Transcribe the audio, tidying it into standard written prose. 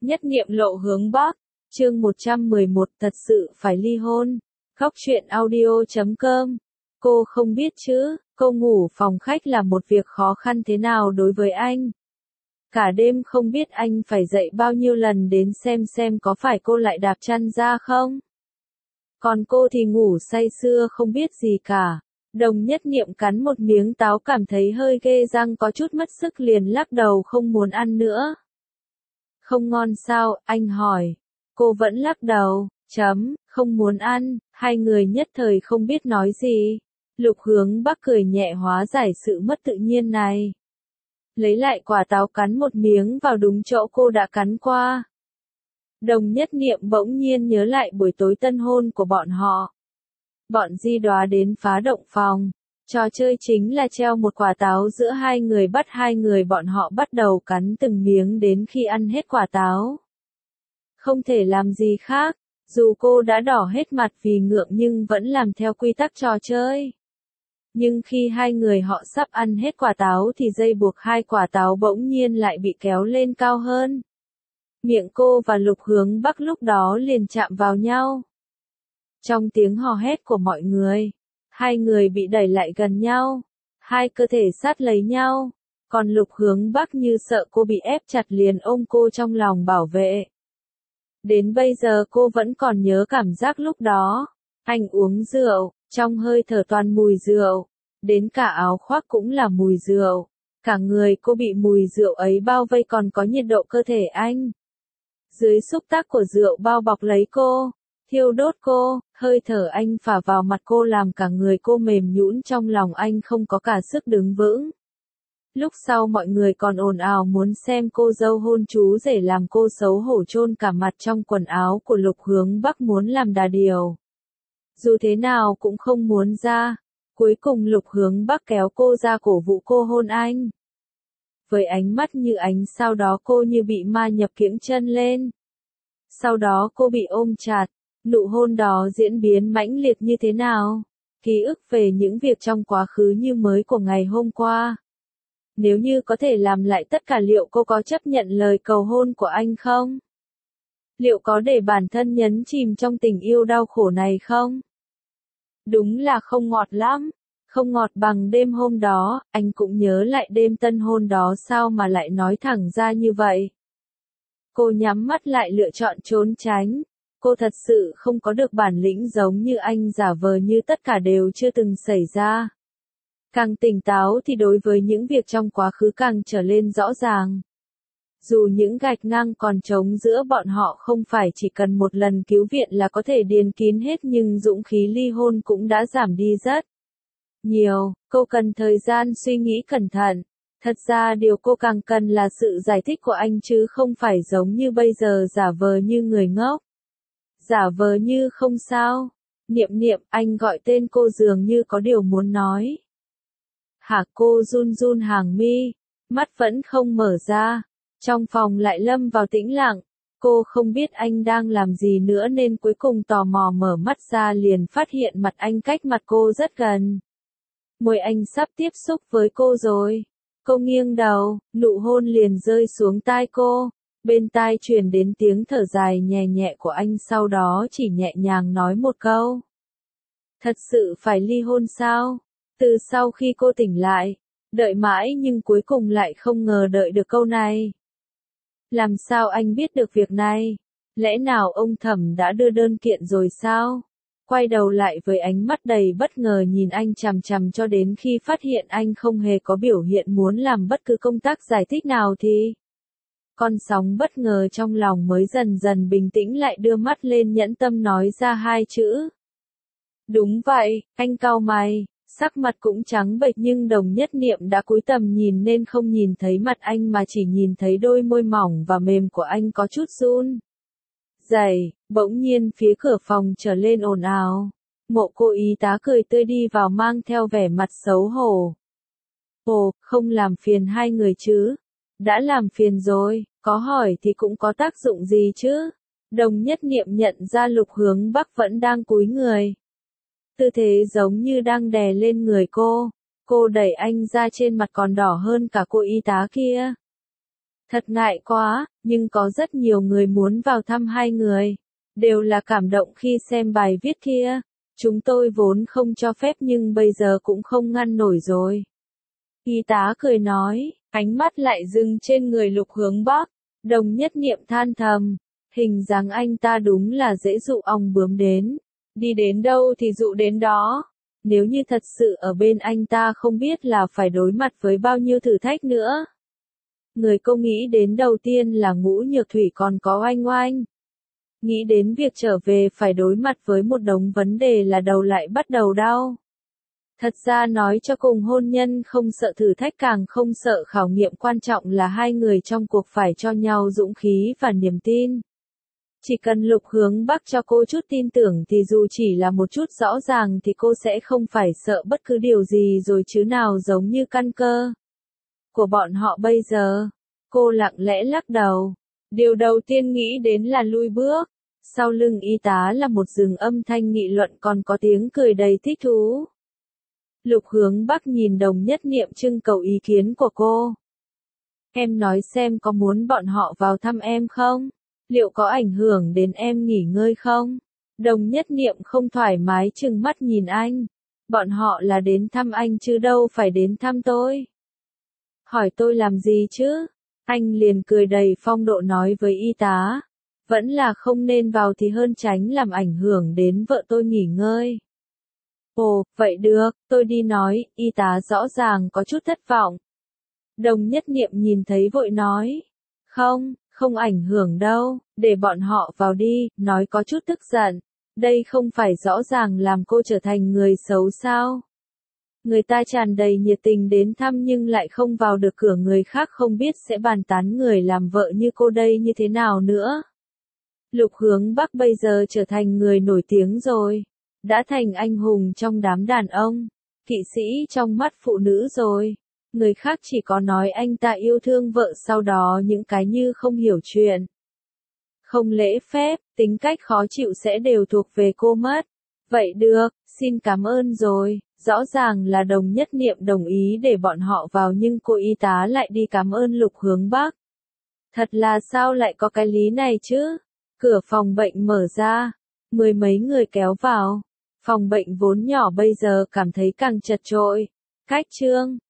Nhất niệm lộ hướng Bắc, chương 111 thật sự phải ly hôn. Góc truyện audio.com. Cô không biết chứ, cô ngủ phòng khách là một việc khó khăn thế nào đối với anh. Cả đêm không biết anh phải dậy bao nhiêu lần đến xem có phải cô lại đạp chăn ra không. Còn cô thì ngủ say sưa không biết gì cả. Đồng Nhất Niệm cắn một miếng táo cảm thấy hơi ghê răng có chút mất sức liền lắc đầu không muốn ăn nữa. Không ngon sao, anh hỏi. Cô vẫn lắc đầu, không muốn ăn, hai người nhất thời không biết nói gì. Lục Hướng Bắc cười nhẹ hóa giải sự mất tự nhiên này. Lấy lại quả táo cắn một miếng vào đúng chỗ cô đã cắn qua. Đồng Nhất Niệm bỗng nhiên nhớ lại buổi tối tân hôn của bọn họ. Bọn Di Đoá đến phá động phòng. Trò chơi chính là treo một quả táo giữa hai người bắt hai người bọn họ bắt đầu cắn từng miếng đến khi ăn hết quả táo. Không thể làm gì khác, dù cô đã đỏ hết mặt vì ngượng nhưng vẫn làm theo quy tắc trò chơi. Nhưng khi hai người họ sắp ăn hết quả táo thì dây buộc hai quả táo bỗng nhiên lại bị kéo lên cao hơn. Miệng cô và Lục Hướng Bắc lúc đó liền chạm vào nhau. Trong tiếng hò hét của mọi người, hai người bị đẩy lại gần nhau, hai cơ thể sát lấy nhau, còn Lục Hướng Bắc như sợ cô bị ép chặt liền ôm cô trong lòng bảo vệ. Đến bây giờ cô vẫn còn nhớ cảm giác lúc đó, anh uống rượu, trong hơi thở toàn mùi rượu, đến cả áo khoác cũng là mùi rượu, cả người cô bị mùi rượu ấy bao vây còn có nhiệt độ cơ thể anh. Dưới xúc tác của rượu bao bọc lấy cô, thiêu đốt cô, hơi thở anh phả vào mặt cô làm cả người cô mềm nhũn trong lòng anh không có cả sức đứng vững. Lúc sau mọi người còn ồn ào muốn xem cô dâu hôn chú rể làm cô xấu hổ chôn cả mặt trong quần áo của Lục Hướng Bắc muốn làm đà điểu. Dù thế nào cũng không muốn ra, cuối cùng Lục Hướng Bắc kéo cô ra cổ vũ cô hôn anh. Với ánh mắt như ánh sao đó cô như bị ma nhập kiễng chân lên. Sau đó cô bị ôm chặt, nụ hôn đó diễn biến mãnh liệt như thế nào? Ký ức về những việc trong quá khứ như mới của ngày hôm qua. Nếu như có thể làm lại tất cả liệu cô có chấp nhận lời cầu hôn của anh không? Liệu có để bản thân nhấn chìm trong tình yêu đau khổ này không? Đúng là không ngọt lắm. Không ngọt bằng đêm hôm đó, anh cũng nhớ lại đêm tân hôn đó sao mà lại nói thẳng ra như vậy. Cô nhắm mắt lại lựa chọn trốn tránh. Cô thật sự không có được bản lĩnh giống như anh giả vờ như tất cả đều chưa từng xảy ra. Càng tỉnh táo thì đối với những việc trong quá khứ càng trở lên rõ ràng. Dù những gạch ngang còn trống giữa bọn họ không phải chỉ cần một lần cứu viện là có thể điền kín hết nhưng dũng khí ly hôn cũng đã giảm đi rất nhiều, cô cần thời gian suy nghĩ cẩn thận. Thật ra điều cô càng cần là sự giải thích của anh chứ không phải giống như bây giờ giả vờ như người ngốc. Giả vờ như không sao. Niệm Niệm, anh gọi tên cô dường như có điều muốn nói. Hả, cô run run hàng mi, mắt vẫn không mở ra. Trong phòng lại lâm vào tĩnh lặng. Cô không biết anh đang làm gì nữa nên cuối cùng tò mò mở mắt ra liền phát hiện mặt anh cách mặt cô rất gần. Môi anh sắp tiếp xúc với cô rồi. Cô nghiêng đầu, nụ hôn liền rơi xuống tai cô. Bên tai truyền đến tiếng thở dài nhẹ nhẹ của anh sau đó chỉ nhẹ nhàng nói một câu. Thật sự phải ly hôn sao? Từ sau khi cô tỉnh lại, đợi mãi nhưng cuối cùng lại không ngờ đợi được câu này. Làm sao anh biết được việc này? Lẽ nào ông Thẩm đã đưa đơn kiện rồi sao? Quay đầu lại với ánh mắt đầy bất ngờ nhìn anh chằm chằm cho đến khi phát hiện anh không hề có biểu hiện muốn làm bất cứ công tác giải thích nào thì. Con sóng bất ngờ trong lòng mới dần dần bình tĩnh lại đưa mắt lên nhẫn tâm nói ra hai chữ. Đúng vậy, anh cau mày, sắc mặt cũng trắng bệch nhưng Đồng Nhất Niệm đã cúi tầm nhìn nên không nhìn thấy mặt anh mà chỉ nhìn thấy đôi môi mỏng và mềm của anh có chút run. Dậy, bỗng nhiên phía cửa phòng trở lên ồn ào. Mộ Cô y tá cười tươi đi vào mang theo vẻ mặt xấu hổ. Ồ, không làm phiền hai người chứ? Đã làm phiền rồi, có hỏi thì cũng có tác dụng gì chứ? Đồng Nhất Niệm nhận ra Lục Hướng Bắc vẫn đang cúi người. Tư thế giống như đang đè lên người cô. Cô đẩy anh ra trên mặt còn đỏ hơn cả cô y tá kia. Thật ngại quá, nhưng có rất nhiều người muốn vào thăm hai người. Đều là cảm động khi xem bài viết kia. Chúng tôi vốn không cho phép nhưng bây giờ cũng không ngăn nổi rồi. Y tá cười nói, ánh mắt lại dừng trên người Lục Hướng Bắc. Đồng Nhất Niệm than thầm, hình dáng anh ta đúng là dễ dụ ong bướm đến. Đi đến đâu thì dụ đến đó. Nếu như thật sự ở bên anh ta không biết là phải đối mặt với bao nhiêu thử thách nữa. Người cô nghĩ đến đầu tiên là Ngũ Nhược Thủy còn có Oanh Oanh. Nghĩ đến việc trở về phải đối mặt với một đống vấn đề là đầu lại bắt đầu đau. Thật ra nói cho cùng hôn nhân không sợ thử thách càng không sợ khảo nghiệm, quan trọng là hai người trong cuộc phải cho nhau dũng khí và niềm tin. Chỉ cần Lục Hướng Bắc cho cô chút tin tưởng thì dù chỉ là một chút rõ ràng thì cô sẽ không phải sợ bất cứ điều gì rồi chứ nào giống như căn cơ của bọn họ bây giờ. Cô lặng lẽ lắc đầu. Điều đầu tiên nghĩ đến là lui bước. Sau lưng y tá là một rừng âm thanh nghị luận còn có tiếng cười đầy thích thú. Lục Hướng Bắc nhìn Đồng Nhất Niệm trưng cầu ý kiến của cô. Em nói xem có muốn bọn họ vào thăm em không? Liệu có ảnh hưởng đến em nghỉ ngơi không? Đồng Nhất Niệm không thoải mái trừng mắt nhìn anh. Bọn họ là đến thăm anh chứ đâu phải đến thăm tôi. Hỏi tôi làm gì chứ? Anh liền cười đầy phong độ nói với y tá. Vẫn là không nên vào thì hơn, tránh làm ảnh hưởng đến vợ tôi nghỉ ngơi. Ồ, vậy được, tôi đi nói, y tá rõ ràng có chút thất vọng. Đồng Nhất Niệm nhìn thấy vội nói. Không ảnh hưởng đâu, để bọn họ vào đi, nói có chút tức giận. Đây không phải rõ ràng làm cô trở thành người xấu sao? Người ta tràn đầy nhiệt tình đến thăm nhưng lại không vào được cửa, người khác không biết sẽ bàn tán người làm vợ như cô đây như thế nào nữa. Lục Hướng Bắc bây giờ trở thành người nổi tiếng rồi. Đã thành anh hùng trong đám đàn ông, kỵ sĩ trong mắt phụ nữ rồi. Người khác chỉ có nói anh ta yêu thương vợ, sau đó những cái như không hiểu chuyện, không lễ phép, tính cách khó chịu sẽ đều thuộc về cô mất. Vậy được, xin cảm ơn rồi. Rõ ràng là Đồng Nhất Niệm đồng ý để bọn họ vào nhưng cô y tá lại đi cảm ơn Lục Hướng Bắc. Thật là sao lại có cái lý này chứ? Cửa phòng bệnh mở ra, mười mấy người kéo vào. Phòng bệnh vốn nhỏ bây giờ cảm thấy càng chật chội. Cách chương